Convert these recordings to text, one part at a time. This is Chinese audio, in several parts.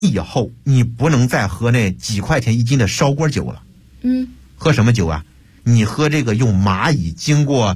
以后你不能再喝那几块钱一斤的烧锅酒了。喝什么酒啊？你喝这个用蚂蚁经过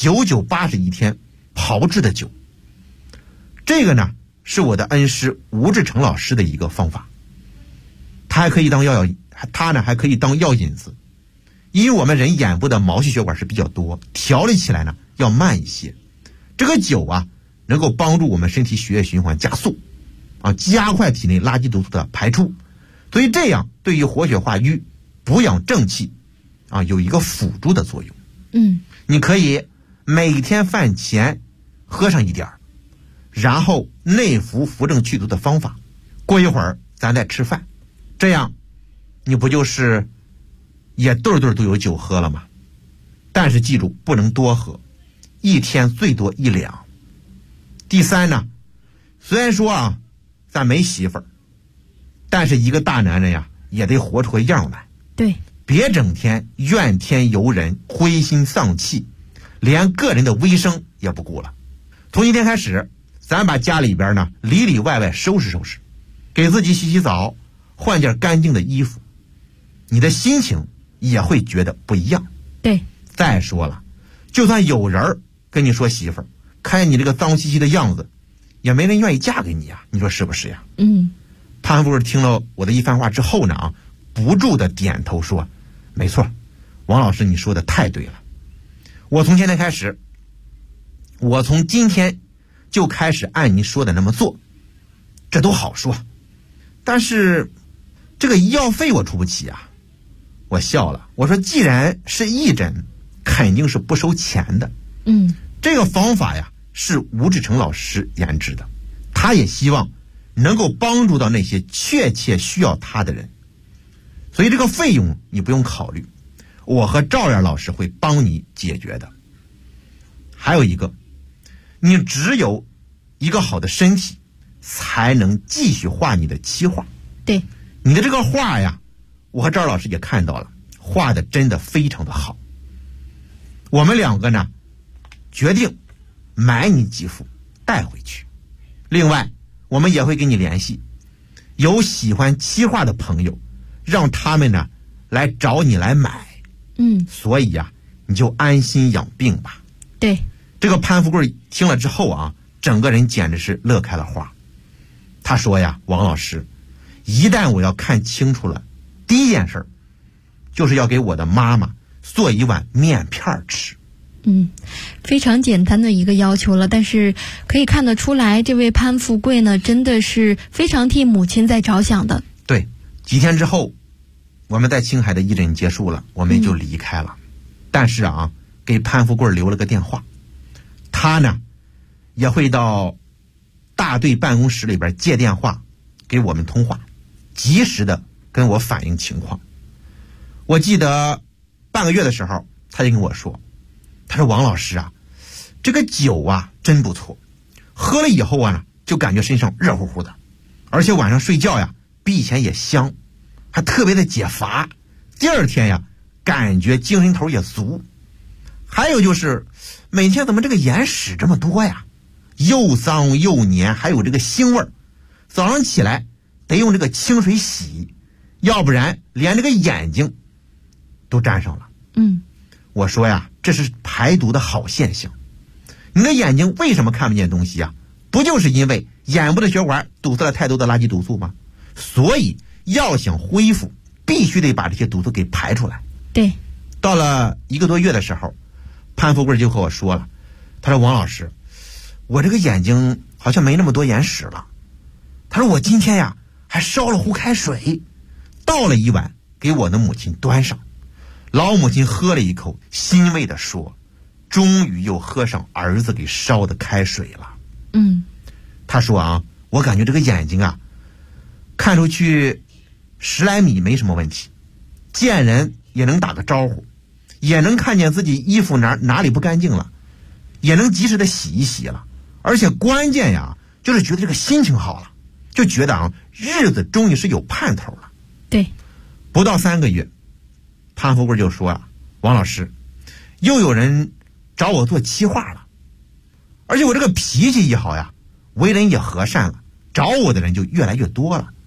9980一天炮制的酒。这个呢是我的恩师吴志成老师的一个方法，它还可以当还可以当药引子。因为我们人眼部的毛细血管是比较多，调理起来呢要慢一些。这个酒啊能够帮助我们身体血液循环加速加快体内垃圾毒素的排出，所以这样对于活血化瘀、补养正气有一个辅助的作用。你可以每天饭前喝上一点，然后内服扶正去毒的方法，过一会儿咱再吃饭，这样你不就是也顿顿都有酒喝了吗？但是记住不能多喝，一天最多1两。第三呢，虽然说咱没媳妇儿，但是一个大男人呀也得活出个样来。 对， 别整天怨天尤人、灰心丧气，连个人的卫生也不顾了。从今天开始，咱把家里边呢里里外外收拾收拾，给自己洗洗澡，换件干净的衣服，你的心情也会觉得不一样。 对， 再说了，就算有人跟你说媳妇儿，看你这个脏兮兮的样子，也没人愿意嫁给你啊，你说是不是呀？潘夫人听了我的一番话之后呢不住的点头说，没错，王老师你说的太对了，我从现在开始，我从今天就开始按您说的那么做。这都好说，但是这个医药费我出不起啊。我笑了，我说既然是义诊，肯定是不收钱的。这个方法呀是吴志成老师研制的，他也希望能够帮助到那些确切需要他的人，所以这个费用你不用考虑，我和赵燕老师会帮你解决的。还有一个，你只有一个好的身体，才能继续画你的期画。 对， 你的这个画呀，我和赵老师也看到了，画的真的非常的好。我们两个呢决定买你几幅带回去，另外我们也会跟你联系有喜欢期画的朋友，让他们呢来找你来买。所以呀你就安心养病吧。 对， 这个潘富贵听了之后整个人简直是乐开了花。他说呀，王老师，一旦我要看清楚了，第一件事就是要给我的妈妈做一碗面片吃。 非常简单的一个要求了，但是可以看得出来，这位潘富贵呢，真的是非常替母亲在着想的。 对，几天之后，我们在青海的义诊结束了，我们就离开了。但是给潘富贵留了个电话，他呢也会到大队办公室里边借电话给我们通话，及时的跟我反映情况。我记得半个月的时候，他就跟我说，他说王老师这个酒真不错，喝了以后就感觉身上热乎乎的，而且晚上睡觉比以前也香，还特别的解乏，第二天感觉精神头也足。还有就是每天怎么这个眼屎这么多呀，又脏又黏，还有这个腥味，早上起来得用这个清水洗，要不然连这个眼睛都沾上了。我说这是排毒的好现象。你的眼睛为什么看不见东西不就是因为眼部的血管堵塞了太多的垃圾毒素吗？所以要想恢复，必须得把这些毒素给排出来。 对， 到了1个多月的时候，潘富贵就和我说了，他说王老师，我这个眼睛好像没那么多眼屎了。他说我今天还烧了壶开水，倒了一碗给我的母亲端上，老母亲喝了一口，欣慰地说，终于又喝上儿子给烧的开水了。他说我感觉这个眼睛看出去10来米没什么问题，见人也能打个招呼，也能看见自己衣服哪里不干净了，也能及时的洗一洗了，而且关键就是觉得这个心情好了，就觉得日子终于是有盼头了。 对， 不到3个月，潘富贵就说王老师，又有人找我做期画了，而且我这个脾气一好为人也和善了，找我的人就越来越多了。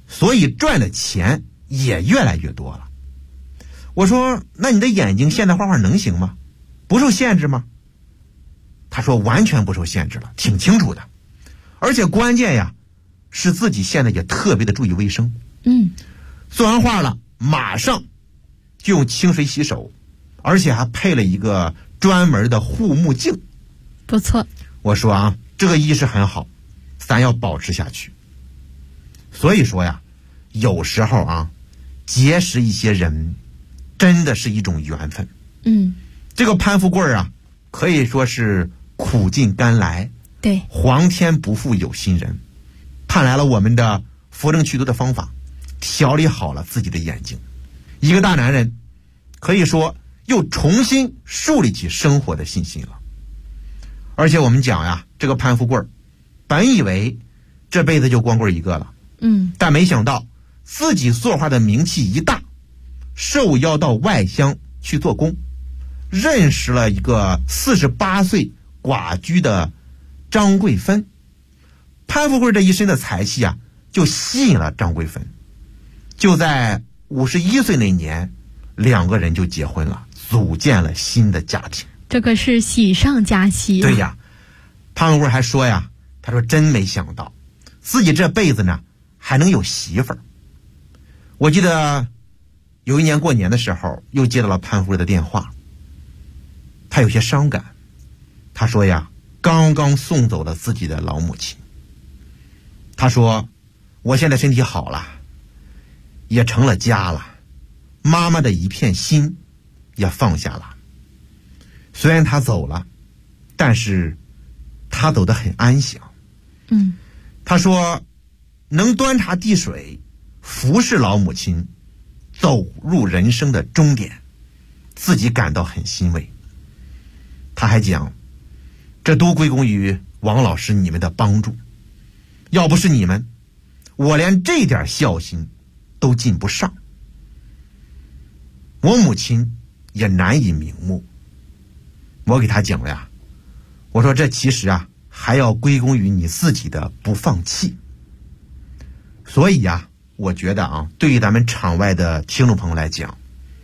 所以赚的钱也越来越多了。我说那你的眼睛现代画画能行吗？不受限制吗？他说完全不受限制了，挺清楚的。而且关键呀是自己现在也特别的注意卫生。做完画了马上就用清水洗手，而且还配了一个专门的护目镜。 不错。 我说啊，这个意识很好，咱要保持下去。所以说呀，有时候啊，结识一些人真的是一种缘分。这个潘富贵啊，可以说是苦尽甘来。 对， 皇天不负有心人，盼来了我们的扶正祛毒的方法，调理好了自己的眼睛。一个大男人可以说又重新树立起生活的信心了。而且我们讲呀，这个潘富贵本以为这辈子就光棍一个了，但没想到自己作画的名气一大，受邀到外乡去做工，认识了一个48岁寡居的张桂芬。潘富贵这一身的才气啊，就吸引了张桂芬。就在51岁那年，2个人就结婚了，组建了新的家庭。 这个是喜上加喜。 对呀，潘富贵还说呀，他说真没想到自己这辈子呢还能有媳妇儿。我记得有一年过年的时候，又接到了潘富贵的电话，他有些伤感。他说呀，刚刚送走了自己的老母亲。他说我现在身体好了，也成了家了，妈妈的一片心也放下了。虽然他走了，但是他走得很安详。他说能端茶递水服侍老母亲走入人生的终点，自己感到很欣慰。他还讲，这都归功于王老师你们的帮助，要不是你们，我连这点孝心都尽不上。我母亲也难以瞑目。我给他讲了呀，我说这其实啊还要归功于你自己的不放弃。所以呀，我觉得啊，对于咱们场外的听众朋友来讲，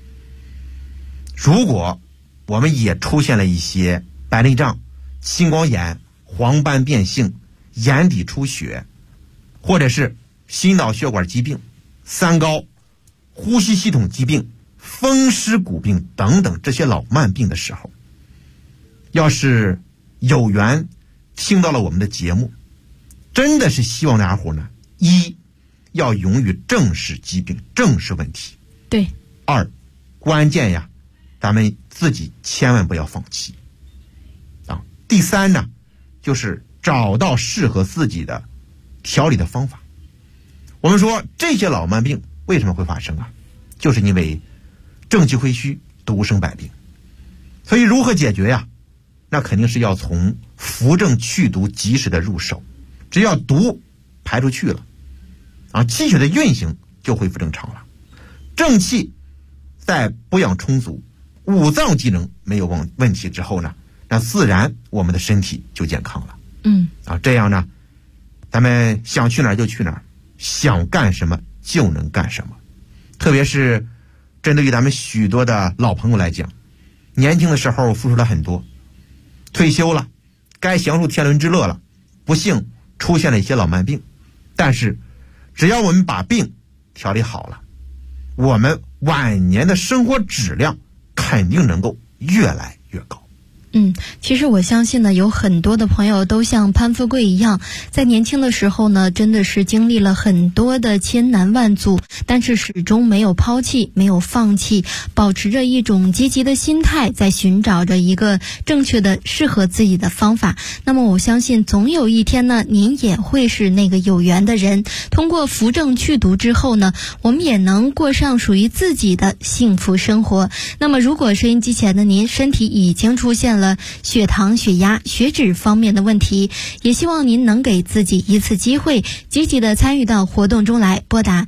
如果我们也出现了一些白内障、青光眼、黄斑变性、眼底出血，或者是心脑血管疾病、三高、呼吸系统疾病、风湿骨病等等这些老慢病的时候，要是有缘听到了我们的节目，真的是希望大家伙呢，一要勇于正视疾病，正视问题。 对。 二，关键呀，咱们自己千万不要放弃啊。第三呢，就是找到适合自己的调理的方法。我们说这些老慢病为什么会发生啊？就是因为正气亏虚，毒生百病。所以如何解决呀？那肯定是要从扶正祛毒及时的入手。只要毒排出去了啊，气血的运行就恢复正常了。正气在补养充足，五脏机能没有问题之后呢，那自然我们的身体就健康了。这样呢，咱们想去哪儿就去哪儿，想干什么就能干什么。特别是针对于咱们许多的老朋友来讲，年轻的时候付出了很多，退休了，该享受天伦之乐了，不幸出现了一些老慢病。但是只要我们把病调理好了，我们晚年的生活质量肯定能够越来越高。 其实我相信呢，有很多的朋友都像潘富贵一样，在年轻的时候呢，真的是经历了很多的千难万阻，但是始终没有抛弃，没有放弃，保持着一种积极的心态，在寻找着一个正确的适合自己的方法。那么我相信总有一天呢，您也会是那个有缘的人，通过扶正祛毒之后呢，我们也能过上属于自己的幸福生活。那么如果收音机前的您身体已经出现了血糖、血压、血脂方面的问题，也希望您能给自己一次机会，积极的参与到活动中来，拨打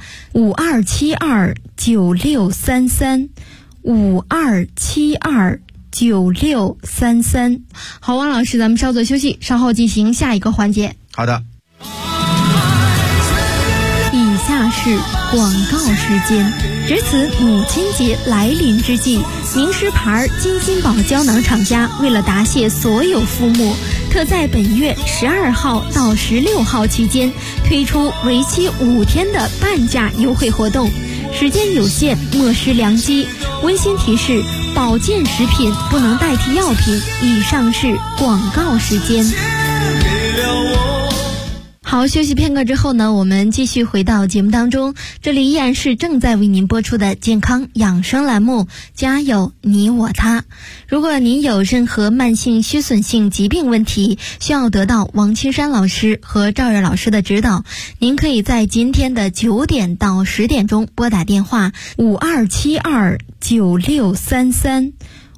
52729633 52729633。好，王老师，咱们稍作休息，稍后进行下一个环节。 好的。 以下是是广告时间。值此母亲节来临之际，名师牌金心宝胶囊厂家为了答谢所有父母，特在本月12号到16号期间推出为期5天的半价优惠活动，时间有限，莫失良机。温馨提示：保健食品不能代替药品。以上是广告时间。好，休息片刻之后呢，我们继续回到节目当中。这里依然是正在为您播出的健康养生栏目，家有你我他。如果您有任何慢性虚损性疾病问题，需要得到王青山老师和赵月老师的指导，您可以在今天的9点到10点钟拨打电话52729633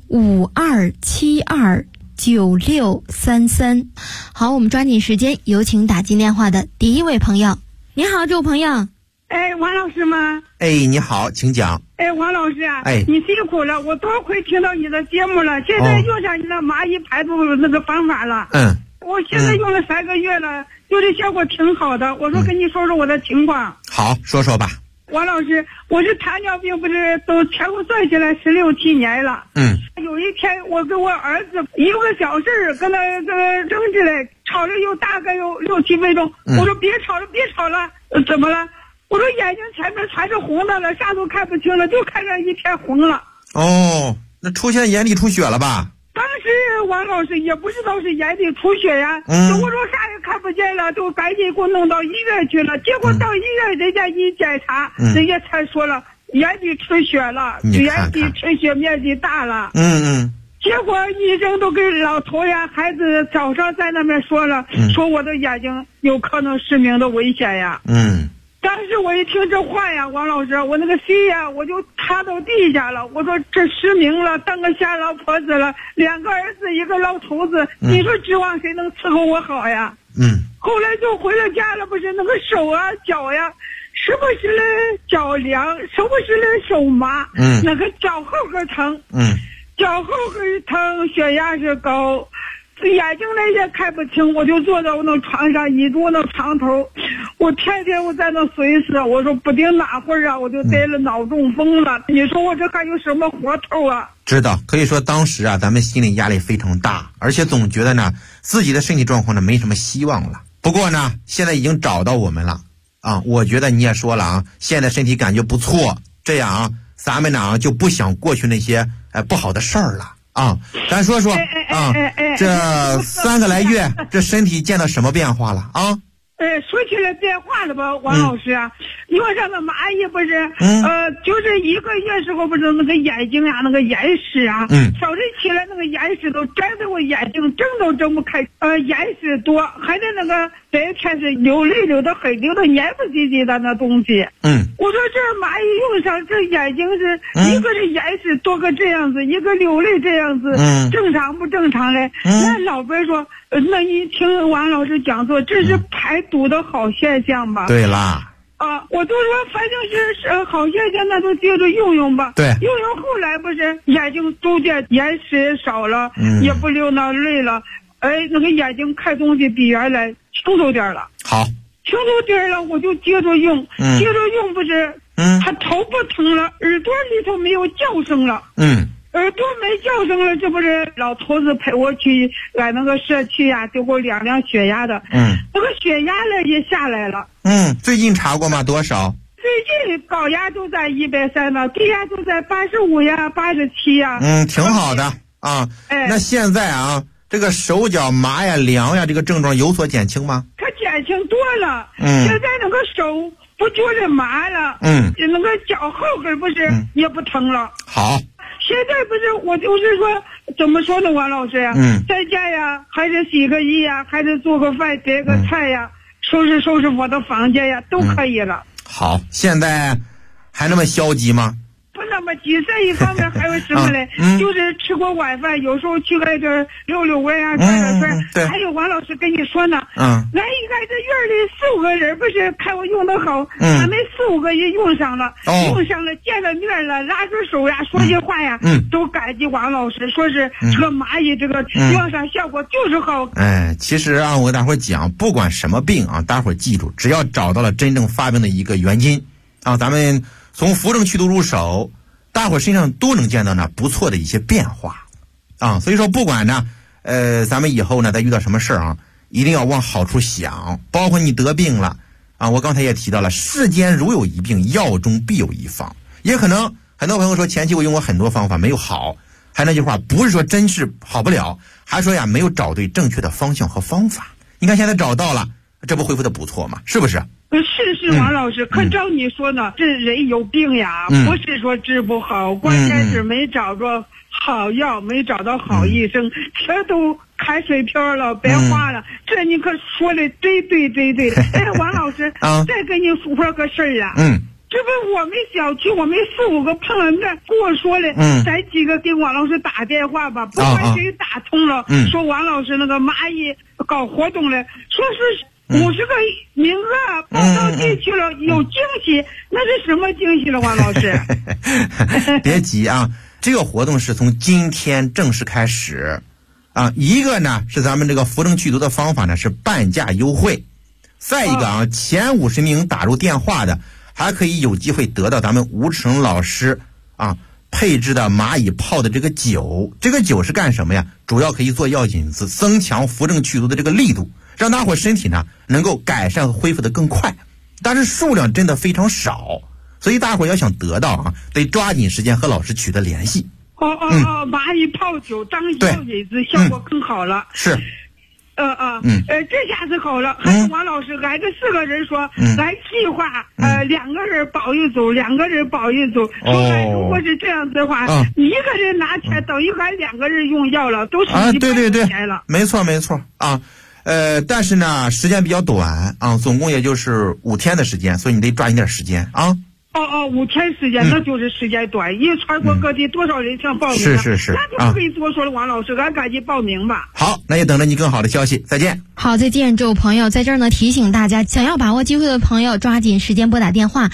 52729633。好，我们抓紧时间，有请打进电话的第一位朋友。你好，这位朋友。 哎，王老师吗？ 哎，你好，请讲。 哎，王老师啊， 哎， 你辛苦了，我多亏听到你的节目了，现在用上你的蚂蚁排毒那个方法了。我现在用了3个月了，就这效果挺好的。我说跟你说说我的情况。 好，说说吧。 王老师，我是糖尿病，不是都全部算下来16、17年了。有一天我跟我儿子1个小时跟他争执嘞，吵了大概有6、7分钟。我说别吵了，怎么了？我说眼睛前面全是红的了，啥都看不清了，就看着一片红了。 哦，那出现眼底出血了吧？ 当时王老师也不知道是眼底出血呀，我说啥也看不见了，就赶紧给我弄到医院去了。结果到医院，人家一检查，人家才说了眼底出血了，眼底出血面积大了。结果医生都跟老头呀、孩子早上在那边说了，说我的眼睛有可能失明的危险呀。当时我一听这话呀，王老师，我那个心呀，我就塌到地下了。我说这失明了，当个瞎老婆子了，2个儿子1个老头子，你说指望谁能伺候我好呀？后来就回了家了，不是那个手啊脚呀，时不时的脚凉，时不时的手麻，那个脚后跟疼，脚后跟疼，血压是高。眼睛那些看不清，我就坐在我那床上，倚住那床头，我天天我在那随时，我说不定哪会儿啊，我就得了脑中风了。你说我这还有什么活头啊？ 知道，可以说当时啊，咱们心理压力非常大，而且总觉得呢，自己的身体状况呢没什么希望了。不过呢，现在已经找到我们了啊，我觉得你也说了啊，现在身体感觉不错，这样啊，咱们呢就不想过去那些不好的事儿了。咱说说啊，这3个来月，这身体见到什么变化了啊？ 说起来变化了吧，王老师啊，你说这个蚂蚁不是，就是1个月时候不是那个眼睛啊，那个眼屎啊，早晨起来那个眼屎都粘在我眼睛，睁都睁不开，眼屎多，还得那个白天是流泪流的很，流的黏不唧唧的那东西。我说这蚂蚁用上这眼睛是一个是眼屎多个这样子，一个流泪这样子，正常不正常嘞？那老辈说，那一听王老师讲座，这是排毒的好现象吧？ 对啦。 我都说反正是好现象，那就接着用吧。 对， 用后来不是眼睛逐渐眼屎也少了，也不流那泪了，那个眼睛看东西比原来清楚点了。 好， 清楚点了，我就接着用，接着用不是，他头不疼了，耳朵里头没有叫声了。耳朵没叫声了，这不是老头子陪我去俺那个社区呀，就给我量量血压的。那个血压呢也下来了。 最近查过吗？多少？ 最近高压都在130了，低压都在85呀、87呀。 挺好的啊。那现在啊，这个手脚麻呀、凉呀，这个症状有所减轻吗？ 它减轻多了。现在那个手不觉得麻了。那个脚后跟不是也不疼了。 好。 现在不是我就是说，怎么说呢，王老师呀？在家呀，还是洗个衣呀，还是做个饭、叠个菜呀，收拾我的房间呀，都可以了。 好，现在还那么消极吗？ 不那么急，这一方面还有什么嘞？就是吃过晚饭，有时候去个这溜溜弯啊，转转圈。还有王老师跟你说呢，来一看这院里4、5个人，不是看我用的好，他们4、5个人用上了，见了面了，拉着手呀，说句话呀，都感激王老师，说是这个蚂蚁这个用上效果就是好。 其实啊，我跟大伙讲，不管什么病啊，大伙记住，只要找到了真正发病的一个原因， 啊，咱们从扶正祛毒入手，大伙身上都能见到呢不错的一些变化啊。所以说不管呢咱们以后呢再遇到什么事儿啊，一定要往好处想，包括你得病了啊，我刚才也提到了，世间如有一病，药中必有一方。也可能很多朋友说前期我用过很多方法没有好，还那句话，不是说真是好不了，还说呀没有找对正确的方向和方法。你看现在找到了，这不恢复的不错吗？是不是？ 是王老师，可照你说呢，这人有病呀，不是说治不好，关键是没找着好药，没找到好医生，这都开水瓢了，白话了。这你可说的对。哎，王老师，再跟你说个事儿啊。这不我们小区我们4、5个朋友跟我说的，咱几个给王老师打电话吧，不管谁打通了，说王老师那个蚂蚁搞活动了，说是50个名额报到进去了，有惊喜，那是什么惊喜了，王老师？ 别急啊，这个活动是从今天正式开始啊。一个呢是咱们这个扶正祛毒的方法呢是半价优惠，再一个啊，前50名打入电话的还可以有机会得到咱们吴志成老师啊配置的蚂蚁泡的这个酒。这个酒是干什么呀？主要可以做药引子，增强扶正祛毒的这个力度，让大伙身体呢能够改善和恢复的更快。但是数量真的非常少，所以大伙要想得到啊，得抓紧时间和老师取得联系。 蚂蚁泡酒当药引子效果更好了。 是。 这下子好了。还有王老师，俺这4个人说，咱计划2个人保一组，2个人保一组。说如果是这样子的话，一个人拿钱等于俺2个人用药了，都是100块钱了。 没错啊。但是呢，时间比较短啊，总共也就是5天的时间，所以你得抓紧点时间啊。 5天时间，那就是时间短。因为全国各地多少人想报名？ 是， 那就不必多说了，王老师，俺赶紧报名吧。 好，那也等着你更好的消息，再见。 好，再见，这位朋友，在这儿呢提醒大家，想要把握机会的朋友，抓紧时间拨打电话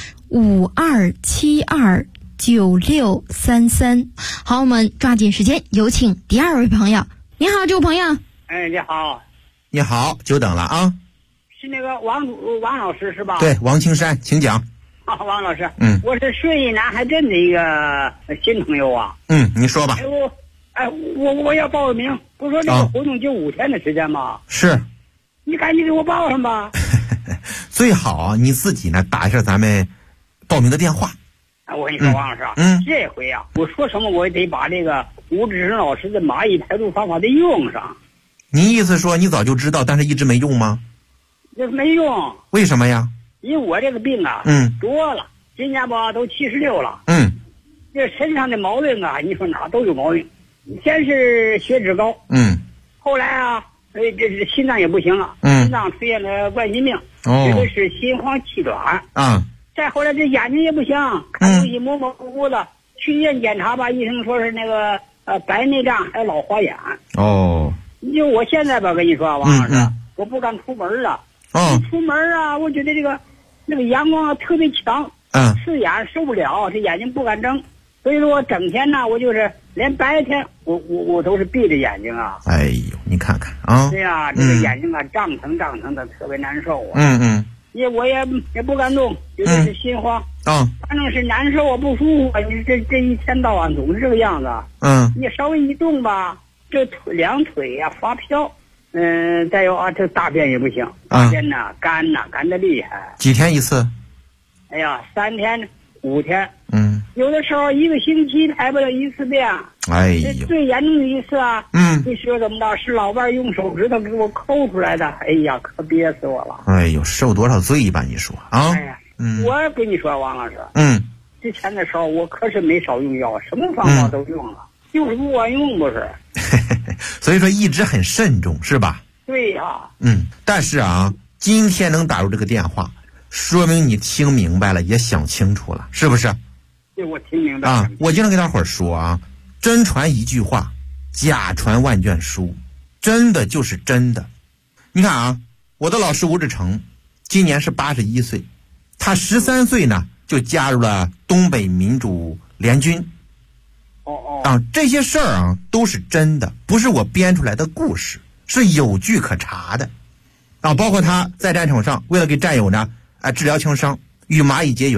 52729633。好，我们抓紧时间，有请第2位朋友。你好，这位朋友。 哎，你好。 你好，久等了啊。 是那个王老师是吧？ 对，王青山，请讲。 王老师，我是顺义南海镇的一个新朋友啊。 你说吧。 我要报名，不说这个活动就5天的时间吗？ 是。 你赶紧给我报上吧。 最好啊，你自己呢打一下咱们报名的电话。 我跟你说，王老师啊，这回啊，我说什么我也得把这个吴志成老师的蚂蚁排毒方法得用上。 您意思说你早就知道，但是一直没用吗？ 这没用。 为什么呀？ 因为我这个病啊，多了，今年吧都76了，这身上的毛病啊，你说哪都有毛病。先是血脂高，后来啊，这是心脏也不行了，心脏出现了冠心病，这个是心慌气短，再后来这眼睛也不行，看东西模模糊糊的，去医院检查吧，医生说是那个白内障还有老花眼。就我现在吧，跟你说，王老师，我不敢出门了。出门啊，我觉得那个阳光啊特别强，刺眼受不了，这眼睛不敢睁，所以说我整天呢，我就是连白天我都是闭着眼睛啊。 哎呦，你看看啊。 对呀，这个眼睛啊胀疼的，特别难受啊。因为我也不敢动，就是心慌反正是难受啊，不舒服啊。你这一天到晚总是这个样子。你稍微一动吧，这两腿呀发飘。再有啊，这大便也不行，大便呢干的厉害。 几天一次？ 哎呀，3天5天，有的时候1个星期排不了1次便。 哎呦， 最严重的一次啊，你说怎么着？是老伴用手指头给我抠出来的，哎呀，可憋死我了。 哎呦，受多少罪吧？你说啊？ 哎呀，我跟你说，王老师，之前的时候我可是没少用药，什么方法都用了，就是不管用，不是。 所以说一直很慎重，是吧？ 对呀。 但是啊，今天能打入这个电话，说明你听明白了，也想清楚了，是不是？ 对，我听明白了。 我经常跟大伙儿说啊，真传一句话，假传万卷书，真的就是真的。你看啊，我的老师吴志成，今年是81岁，他13岁呢就加入了东北民主联军。这些事儿啊都是真的，不是我编出来的故事，是有据可查的。包括他在战场上为了给战友呢治疗枪伤，与蚂蚁结缘，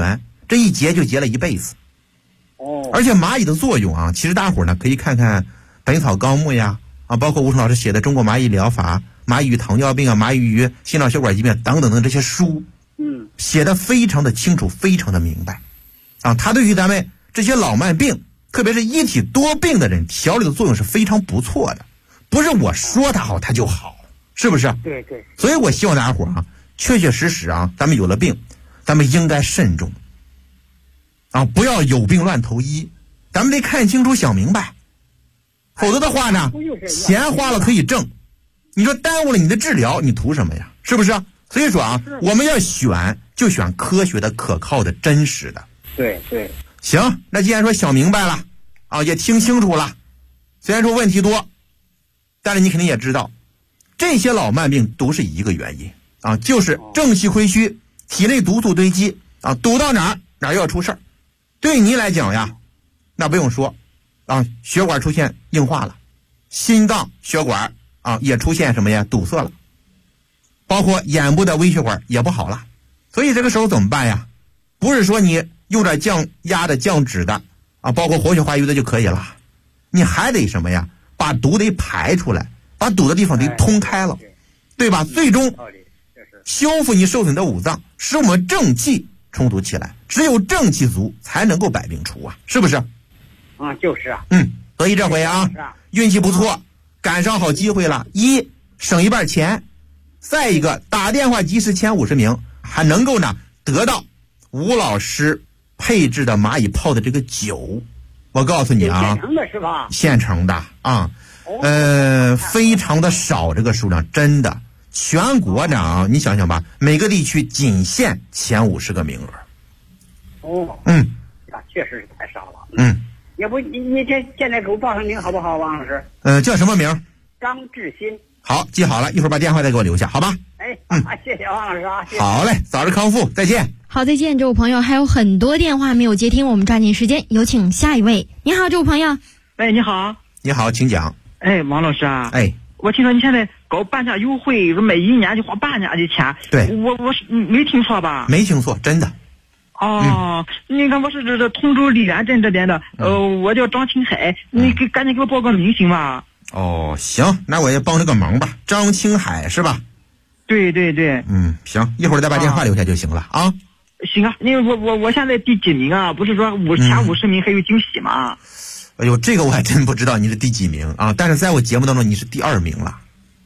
这一结就结了一辈子。而且蚂蚁的作用啊，其实大伙呢可以看看《本草纲目》呀，包括吴成老师写的《中国蚂蚁疗法》、蚂蚁与糖尿病啊、蚂蚁与心脑血管疾病等等等这些书，写的非常的清楚，非常的明白啊。它对于咱们这些老慢病，特别是一体多病的人，调理的作用是非常不错的，不是我说它好它就好，是不是？ 对对。 所以我希望大家伙啊，确确实实啊，咱们有了病，咱们应该慎重啊，不要有病乱投医，咱们得看清楚想明白，否则的话呢，钱花了可以挣，你说耽误了你的治疗，你图什么呀？是不是？所以说啊，我们要选就选科学的、可靠的、真实的。 对对。 行，那既然说想明白了啊，也听清楚了，虽然说问题多，但是你肯定也知道，这些老慢病都是一个原因啊，就是正气亏虚，体内毒素堆积啊，堵到哪儿要出事儿。对你来讲呀，那不用说啊，血管出现硬化了，心脏血管啊也出现什么呀堵塞了，包括眼部的微血管也不好了。所以这个时候怎么办呀？不是说你用点降压的、降脂的啊，包括活血化瘀的就可以了，你还得什么呀？把毒得排出来，把堵的地方得通开了，对吧？最终修复你受损的五脏，使我们正气充足起来，只有正气足才能够百病除啊，是不是？ 啊，就是啊。 所以这回啊，运气不错，赶上好机会了。一，省一半钱；再一个，打电话及时前50名，还能够呢得到吴老师配置的蚂蚁泡的这个酒。我告诉你啊， 现成的是吧？ 现成的啊，非常的少，这个数量真的。全国呢啊，你想想吧，每个地区仅限前50个名额。 那确实是太少了。要不你这现在给我报上名好不好，王老师？ 叫什么名？ 张志新。 好，记好了，一会儿把电话再给我留下，好吧？ 谢谢王老师啊。谢谢。 好嘞，早日康复，再见。 好，再见，这位朋友。还有很多电话没有接听，我们抓紧时间，有请下一位。你好，这位朋友。 你好。 你好，请讲。 王老师啊。 我听说你现在搞半价优惠，说每1年就花半价的钱。 对。 我是没听错吧？ 没听错，真的。 你看我是这通州李源镇这边的，我叫张青海，你赶紧给我报个名行吗？ 行，那我也帮这个忙吧。张青海是吧？ 对对对。 行，一会儿再把电话留下就行了啊。 行啊，我现在第几名啊？不是说前50名还有惊喜吗？ 哎呦，这个我还真不知道你是第几名啊！但是在我节目当中你是第2名了。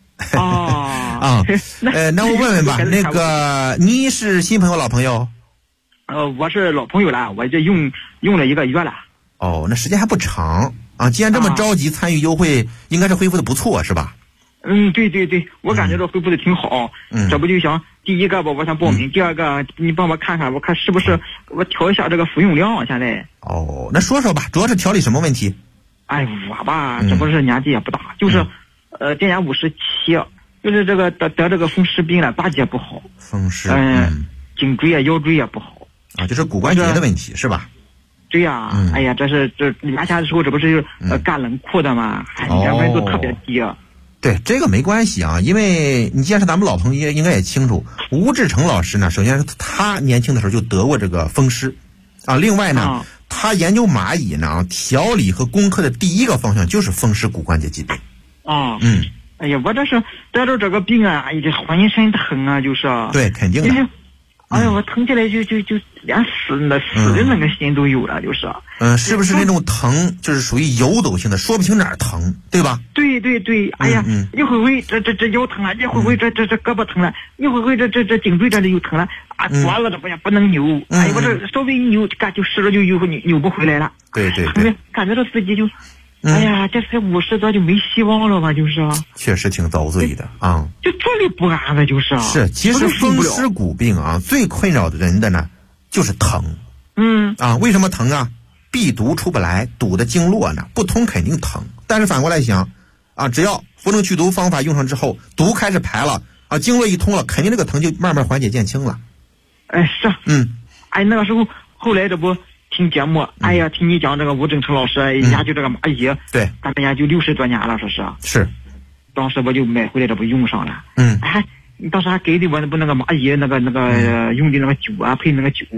那我问问吧，那个你是新朋友老朋友？ 我是老朋友了，我这用了1个月了。 那时间还不长啊！既然这么着急参与优惠，应该是恢复的不错是吧？ 对对对，我感觉这恢复的挺好。这不就想第一个吧，我想报名；第二个，你帮我看看，我看是不是我调一下这个服用量现在。 那说说吧，主要是调理什么问题？ 我吧，这不是年纪也不大，就是今年57，就是这个得这个风湿病了，大节不好。 风湿。 颈椎啊、腰椎也不好。 就是骨关节的问题是吧？ 对呀。这年前的时候这不是干冷库的吗？原温度特别低。 对，这个没关系啊，因为你既然是咱们老朋友，应该也清楚，吴志成老师呢，首先是他年轻的时候就得过这个风湿啊，另外呢，他研究蚂蚁呢，调理和攻克的第一个方向就是风湿骨关节疾病。 我这是得着这个病啊，这浑身疼啊，就是。 对，肯定的。 我疼起来就连死的那个心都有了，就是。 是不是那种疼，就是属于游走性的，说不清哪儿疼，对吧？ 对对对，一会这腰疼了，一会这胳膊疼了，一会这颈椎这里又疼了，脖子这不也不能扭，我这稍微一扭，就湿了就扭不回来了。 对对对。感觉到自己就。这才50多就没希望了吧？就是， 确实挺遭罪的啊， 就坐立不安的，就是。 其实风湿骨病啊，最困扰的人的呢，就是疼。为什么疼啊？闭毒出不来，堵的经络呢不通，肯定疼。但是反过来想，只要扶正祛毒方法用上之后，毒开始排了经络一通了，肯定这个疼就慢慢缓解减轻了。 是。那个时候后来这不。听节目，听你讲这个吴正成老师研究这个蚂蚁， 对， 咱们研究60多年了，说是。 是。 当时我就买回来，这不用上了。你当时还给的我那个蚂蚁那个用的那个酒啊，配那个酒。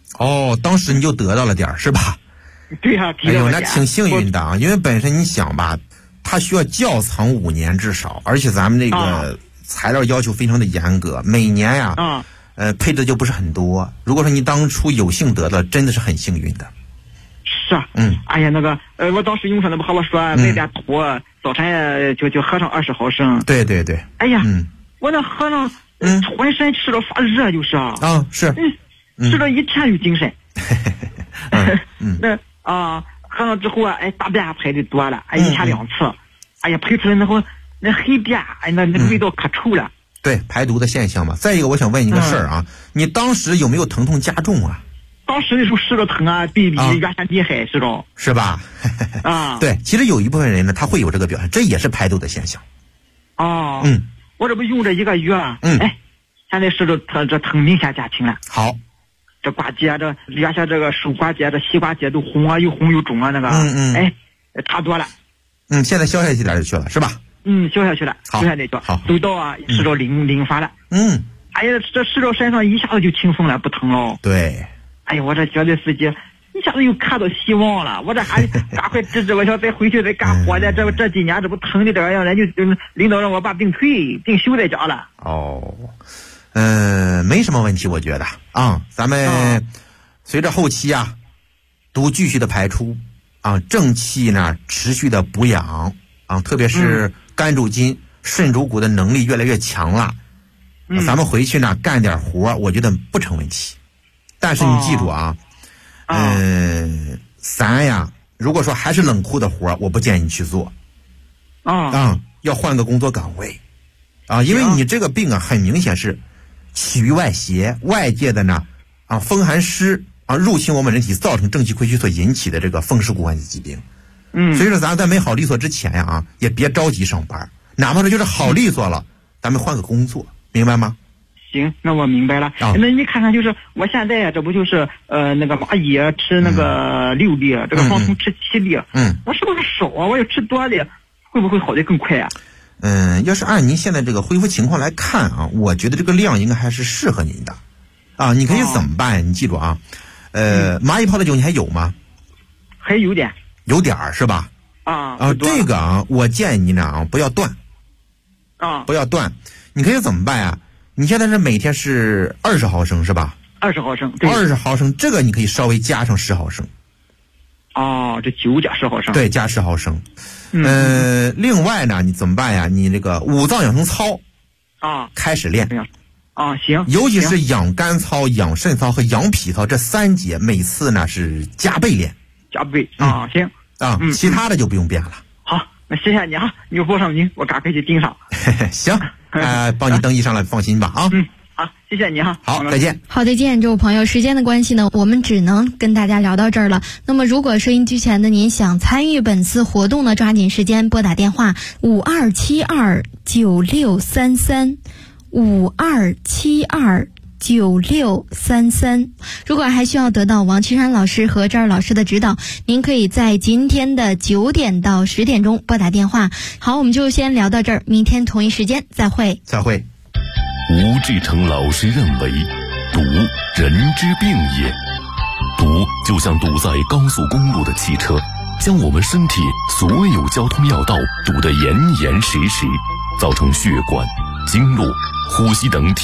哦，当时你就得到了点是吧？ 对呀， 哎呦，那挺幸运的啊，因为本身你想吧，它需要窖藏5年至少，而且咱们这个材料要求非常的严格，每年呀，配置就不是很多。如果说你当初有幸得到，真的是很幸运的。 是啊，哎呀，那个我当时用上那不和我说买点土，早晨就喝上20毫升。 对对对。 哎呀，我那喝上，浑身吃了发热，就是啊。 啊，是。 吃了一天有精神。那喝上之后啊，大便排的多了，1天2次，哎呀，排出来那黑便，那个味道可臭了。 对，排毒的现象嘛。再一个，我想问你个事儿啊，你当时有没有疼痛加重啊？ 当时那时候湿了疼啊，比原先厉害，是吧？ 是吧？对，其实有一部分人呢，他会有这个表现，这也是排毒的现象。 哦，我这不用这1个月，现在湿了这疼明显减轻了。 好。 这关节这原先这个手关节这膝关节都红啊，又红又肿啊，那个差多了。现在消下去点就去了，是吧？ 消下去了，消下去就好， 走到啊吃着零发了。哎呀，这吃着身上一下子就轻松了，不疼了。 对。 哎呀，我这觉得自己一下子又看到希望了，我这还赶快治，我想再回去再干活的。这几年这不疼的这样，人就领导让我把病休在家了。 哦。没什么问题，我觉得咱们随着后期都继续的排出正气呢持续的补养特别是肝主筋、肾主骨的能力越来越强了，咱们回去呢干点活，我觉得不成问题。但是你记住咱呀，如果说还是冷酷的活，我不建议你去做要换个工作岗位因为你这个病很明显是起于外邪，外界的呢风寒湿入侵我们人体，造成正气亏虚所引起的这个风湿骨关节疾病。所以说咱在没好利索之前也别着急上班，哪怕是就是好利索了，咱们换个工作，明白吗？ 行，那我明白了。那你看看，就是我现在这不就是那个蚂蚁吃那个6粒，这个防虫吃7粒，我是不是少啊？我要吃多的，会不会好的更快啊？ 要是按您现在这个恢复情况来看我觉得这个量应该还是适合您的你可以怎么办？你记住蚂蚁泡的酒你还有吗？ 还有点， 有点是吧？这个我建议你呢不要断不要断。你可以怎么办你现在是每天是20毫升是吧 ？20毫升，对 ，20毫升，这个你可以稍微加上10毫升。 这酒加10毫升， 对，加10毫升。另外呢，你怎么办呀？你这个5脏养生操开始练行， 尤其是养肝操、养肾操和养脾操这3节，每次呢是加倍练， 行其他的就不用变了。 好，那谢谢你你报上名，我赶快去盯上。 行，帮你登记上来，放心吧好，谢谢你好，再见。 好，再见，这位朋友。时间的关系呢，我们只能跟大家聊到这儿了。那么，如果收音机前的您想参与本次活动呢，抓紧时间拨打电话52729633，52729633。如果还需要得到王岐山老师和赵老师的指导，您可以在今天的9点到10点钟拨打电话。好，我们就先聊到这儿，明天同一时间再会。 再会。 吴志成老师认为，堵人之病也。堵就像堵在高速公路的汽车，将我们身体所有交通要道堵得严严实实，造成血管、经络、呼吸等